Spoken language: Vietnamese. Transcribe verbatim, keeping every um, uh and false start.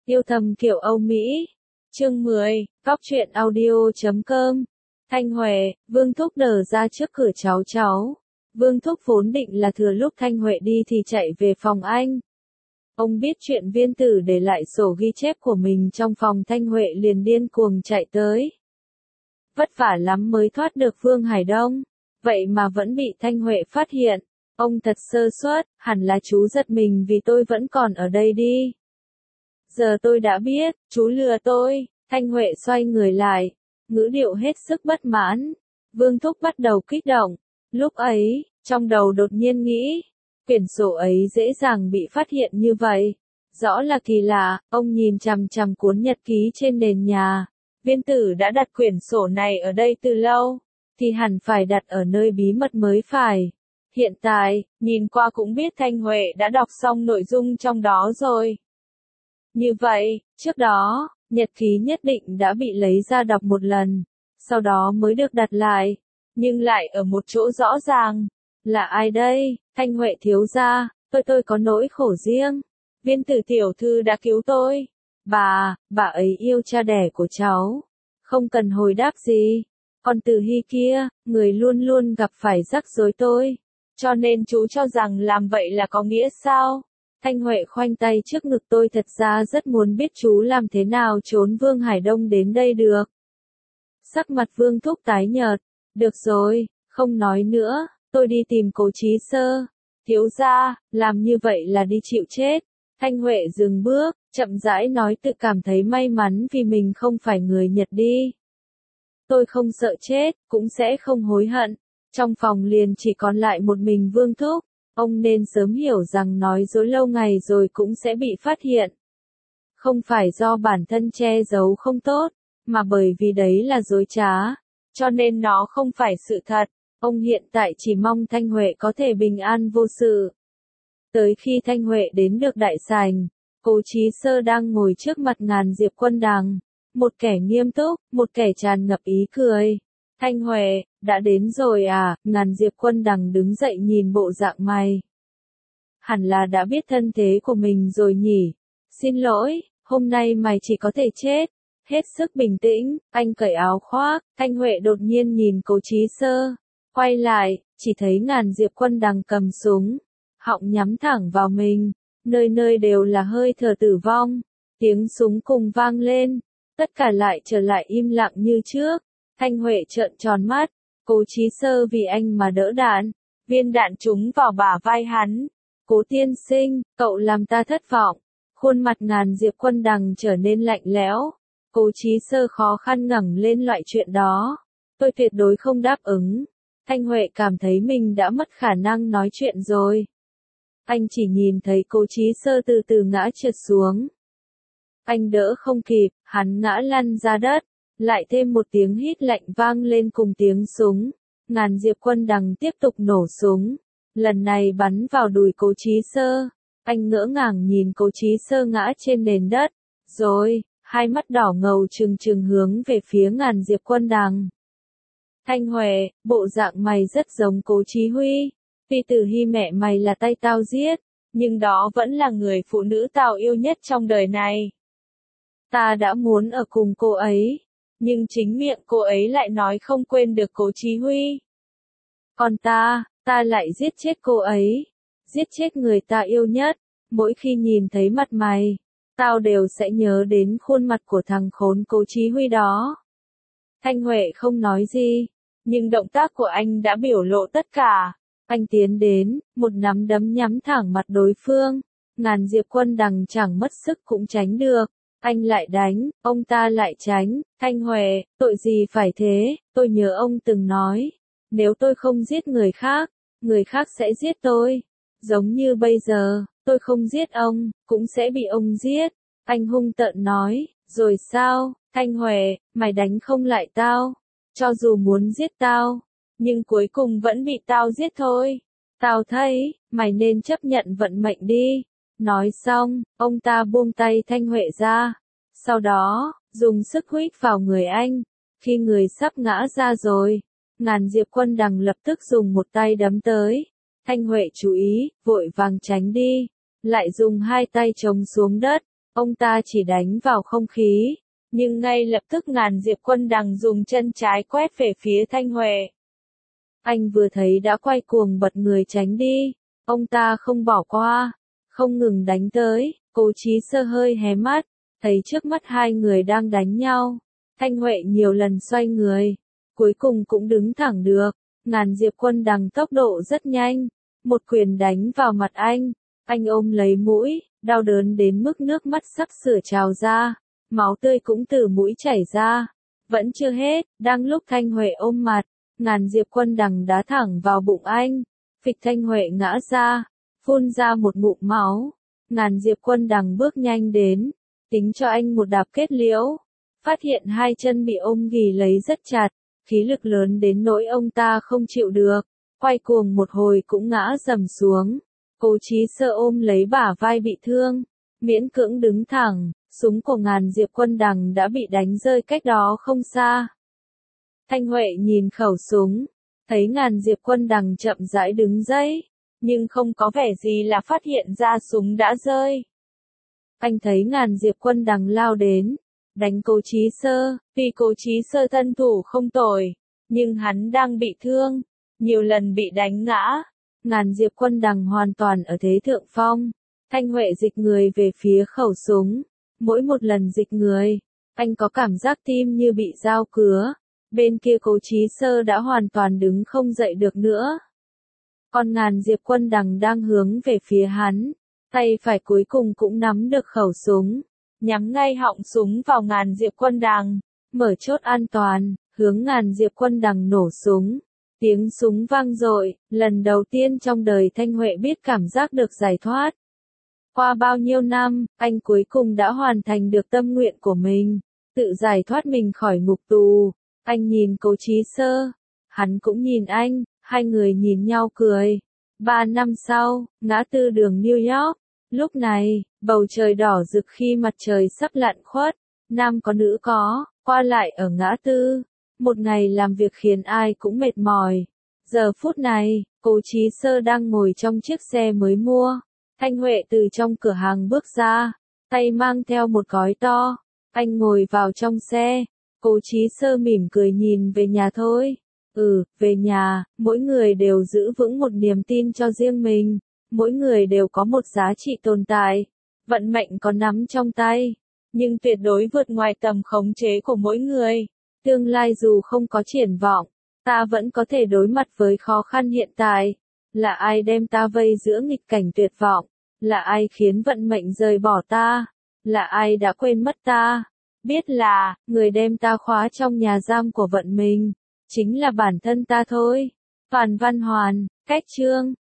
Yêu thầm kiểu Âu Mỹ. Chương mười, Cóc truyện audio chấm com. Thanh Huệ, Vương Thúc đờ ra trước cửa cháu cháu. Vương Thúc vốn định là thừa lúc Thanh Huệ đi thì chạy về phòng anh. Ông biết chuyện Viên Tử để lại sổ ghi chép của mình trong phòng, Thanh Huệ liền điên cuồng chạy tới. Vất vả lắm mới thoát được Vương Hải Đông, vậy mà vẫn bị Thanh Huệ phát hiện. Ông thật sơ suất, hẳn là chú giật mình vì tôi vẫn còn ở đây đi. Giờ tôi đã biết, chú lừa tôi. Thanh Huệ xoay người lại, ngữ điệu hết sức bất mãn. Vương Thúc bắt đầu kích động. Lúc ấy, trong đầu đột nhiên nghĩ, quyển sổ ấy dễ dàng bị phát hiện như vậy. Rõ là kỳ lạ. Ông nhìn chằm chằm cuốn nhật ký trên nền nhà. Viên Tử đã đặt quyển sổ này ở đây từ lâu, thì hẳn phải đặt ở nơi bí mật mới phải. Hiện tại, nhìn qua cũng biết Thanh Huệ đã đọc xong nội dung trong đó rồi. Như vậy, trước đó, nhật ký nhất định đã bị lấy ra đọc một lần, sau đó mới được đặt lại, nhưng lại ở một chỗ rõ ràng. Là ai đây? Thanh Huệ thiếu gia, tôi tôi có nỗi khổ riêng. Viên Tử tiểu thư đã cứu tôi. Bà, bà ấy yêu cha đẻ của cháu. Không cần hồi đáp gì. Còn Tử Hy kia, người luôn luôn gặp phải rắc rối tôi. Cho nên chú cho rằng làm vậy là có nghĩa sao? Thanh Huệ khoanh tay trước ngực, tôi thật ra rất muốn biết chú làm thế nào trốn Vương Hải Đông đến đây được. Sắc mặt Vương Thúc tái nhợt. Được rồi, không nói nữa, tôi đi tìm Cố Chí Sơ. Thiếu gia, làm như vậy là đi chịu chết. Thanh Huệ dừng bước, chậm rãi nói, tự cảm thấy may mắn vì mình không phải người Nhật đi. Tôi không sợ chết, cũng sẽ không hối hận. Trong phòng liền chỉ còn lại một mình Vương Thúc. Ông nên sớm hiểu rằng nói dối lâu ngày rồi cũng sẽ bị phát hiện. Không phải do bản thân che giấu không tốt, mà bởi vì đấy là dối trá. Cho nên nó không phải sự thật. Ông hiện tại chỉ mong Thanh Huệ có thể bình an vô sự. Tới khi Thanh Huệ đến được đại sảnh, Cố Chí Sơ đang ngồi trước mặt Ngàn Diệp Quân Đằng. Một kẻ nghiêm túc, một kẻ tràn ngập ý cười. Thanh Huệ, đã đến rồi à? Ngàn Diệp Quân Đằng đứng dậy nhìn bộ dạng mày. Hẳn là đã biết thân thế của mình rồi nhỉ? Xin lỗi, hôm nay mày chỉ có thể chết. Hết sức bình tĩnh, anh cởi áo khoác. Thanh Huệ đột nhiên nhìn Cố Chí Sơ. Quay lại, chỉ thấy Ngàn Diệp Quân Đằng cầm súng. Họng nhắm thẳng vào mình. Nơi nơi đều là hơi thở tử vong. Tiếng súng cùng vang lên. Tất cả lại trở lại im lặng như trước. Thanh Huệ trợn tròn mắt. Cố Chí Sơ vì anh mà đỡ đạn. Viên đạn trúng vào bả vai hắn. Cố tiên sinh, cậu làm ta thất vọng. Khuôn mặt Ngàn Diệp Quân Đằng trở nên lạnh lẽo. Cố Chí Sơ khó khăn ngẩng lên, loại chuyện đó. Tôi tuyệt đối không đáp ứng. Thanh Huệ cảm thấy mình đã mất khả năng nói chuyện rồi. Anh chỉ nhìn thấy Cố Chí Sơ từ từ ngã trượt xuống. Anh đỡ không kịp, hắn ngã lăn ra đất. Lại thêm một tiếng hít lạnh vang lên cùng tiếng súng. Ngàn Diệp Quân Đằng tiếp tục nổ súng. Lần này bắn vào đùi Cố Chí Sơ. Anh ngỡ ngàng nhìn Cố Chí Sơ ngã trên nền đất. Rồi, hai mắt đỏ ngầu trừng trừng hướng về phía Ngàn Diệp Quân Đằng. Thanh Huệ, bộ dạng mày rất giống Cố Chí Huy. Vì Tử Hy mẹ mày là tay tao giết, nhưng đó vẫn là người phụ nữ tao yêu nhất trong đời này. Ta đã muốn ở cùng cô ấy, nhưng chính miệng cô ấy lại nói không quên được Cố Chí Huy. Còn ta, ta lại giết chết cô ấy, giết chết người ta yêu nhất. Mỗi khi nhìn thấy mặt mày, tao đều sẽ nhớ đến khuôn mặt của thằng khốn Cố Chí Huy đó. Thanh Huệ không nói gì, nhưng động tác của anh đã biểu lộ tất cả. Anh tiến đến, một nắm đấm nhắm thẳng mặt đối phương. Ngàn Diệp Quân Đằng chẳng mất sức cũng tránh được. Anh lại đánh, ông ta lại tránh. Thanh Huệ, tội gì phải thế? Tôi nhớ ông từng nói, nếu tôi không giết người khác, người khác sẽ giết tôi. Giống như bây giờ, tôi không giết ông, cũng sẽ bị ông giết. Anh hung tợn nói, rồi sao? Thanh Huệ, mày đánh không lại tao. Cho dù muốn giết tao, nhưng cuối cùng vẫn bị tao giết thôi. Tao thấy, mày nên chấp nhận vận mệnh đi. Nói xong, ông ta buông tay Thanh Huệ ra. Sau đó, dùng sức huých vào người anh. Khi người sắp ngã ra rồi, Ngàn Diệp Quân Đằng lập tức dùng một tay đấm tới. Thanh Huệ chú ý, vội vàng tránh đi. Lại dùng hai tay chống xuống đất. Ông ta chỉ đánh vào không khí, nhưng ngay lập tức Ngàn Diệp Quân Đằng dùng chân trái quét về phía Thanh Huệ. Anh vừa thấy đã quay cuồng bật người tránh đi, ông ta không bỏ qua, không ngừng đánh tới, Cố Chí Sơ hơi hé mắt, thấy trước mắt hai người đang đánh nhau. Thanh Huệ nhiều lần xoay người, cuối cùng cũng đứng thẳng được. Ngàn Diệp Quân Đằng tốc độ rất nhanh, một quyền đánh vào mặt anh, anh ôm lấy mũi, đau đớn đến mức nước mắt sắp sửa trào ra, máu tươi cũng từ mũi chảy ra. Vẫn chưa hết, đang lúc Thanh Huệ ôm mặt, Ngàn Diệp Quân Đằng đá thẳng vào bụng anh, phịch Thanh Huệ ngã ra, phun ra một ngụm máu. Ngàn Diệp Quân Đằng bước nhanh đến, tính cho anh một đạp kết liễu, phát hiện hai chân bị ôm ghì lấy rất chặt, khí lực lớn đến nỗi ông ta không chịu được, quay cuồng một hồi cũng ngã rầm xuống. Cố Chí Sơ ôm lấy bả vai bị thương, miễn cưỡng đứng thẳng, súng của Ngàn Diệp Quân Đằng đã bị đánh rơi cách đó không xa. Thanh Huệ nhìn khẩu súng, thấy Ngàn Diệp Quân Đằng chậm rãi đứng dậy, nhưng không có vẻ gì là phát hiện ra súng đã rơi. Anh thấy Ngàn Diệp Quân Đằng lao đến, đánh Cố Chí Sơ, tuy Cố Chí Sơ thân thủ không tồi, nhưng hắn đang bị thương, nhiều lần bị đánh ngã. Ngàn Diệp Quân Đằng hoàn toàn ở thế thượng phong. Thanh Huệ dịch người về phía khẩu súng, mỗi một lần dịch người, anh có cảm giác tim như bị dao cứa. Bên kia Cố Chí Sơ đã hoàn toàn đứng không dậy được nữa. Còn Ngàn Diệp Quân Đằng đang hướng về phía hắn, tay phải cuối cùng cũng nắm được khẩu súng, nhắm ngay họng súng vào Ngàn Diệp Quân Đằng, mở chốt an toàn, hướng Ngàn Diệp Quân Đằng nổ súng. Tiếng súng vang dội, lần đầu tiên trong đời Thanh Huệ biết cảm giác được giải thoát. Qua bao nhiêu năm, anh cuối cùng đã hoàn thành được tâm nguyện của mình, tự giải thoát mình khỏi ngục tù. Anh nhìn Cố Chí Sơ, hắn cũng nhìn anh, hai người nhìn nhau cười. Ba năm sau, ngã tư đường New York, lúc này, bầu trời đỏ rực khi mặt trời sắp lặn khuất, nam có nữ có, qua lại ở ngã tư. Một ngày làm việc khiến ai cũng mệt mỏi. Giờ phút này, Cố Chí Sơ đang ngồi trong chiếc xe mới mua. Thanh Huệ từ trong cửa hàng bước ra, tay mang theo một gói to. Anh ngồi vào trong xe, Cố Chí Sơ mỉm cười nhìn về nhà thôi. Ừ, về nhà, mỗi người đều giữ vững một niềm tin cho riêng mình. Mỗi người đều có một giá trị tồn tại. Vận mệnh có nắm trong tay, nhưng tuyệt đối vượt ngoài tầm khống chế của mỗi người. Tương lai dù không có triển vọng, ta vẫn có thể đối mặt với khó khăn hiện tại. Là ai đem ta vây giữa nghịch cảnh tuyệt vọng? Là ai khiến vận mệnh rời bỏ ta? Là ai đã quên mất ta? Biết là, người đem ta khóa trong nhà giam của vận mình, chính là bản thân ta thôi. Toàn Văn Hoàn, Cách Chương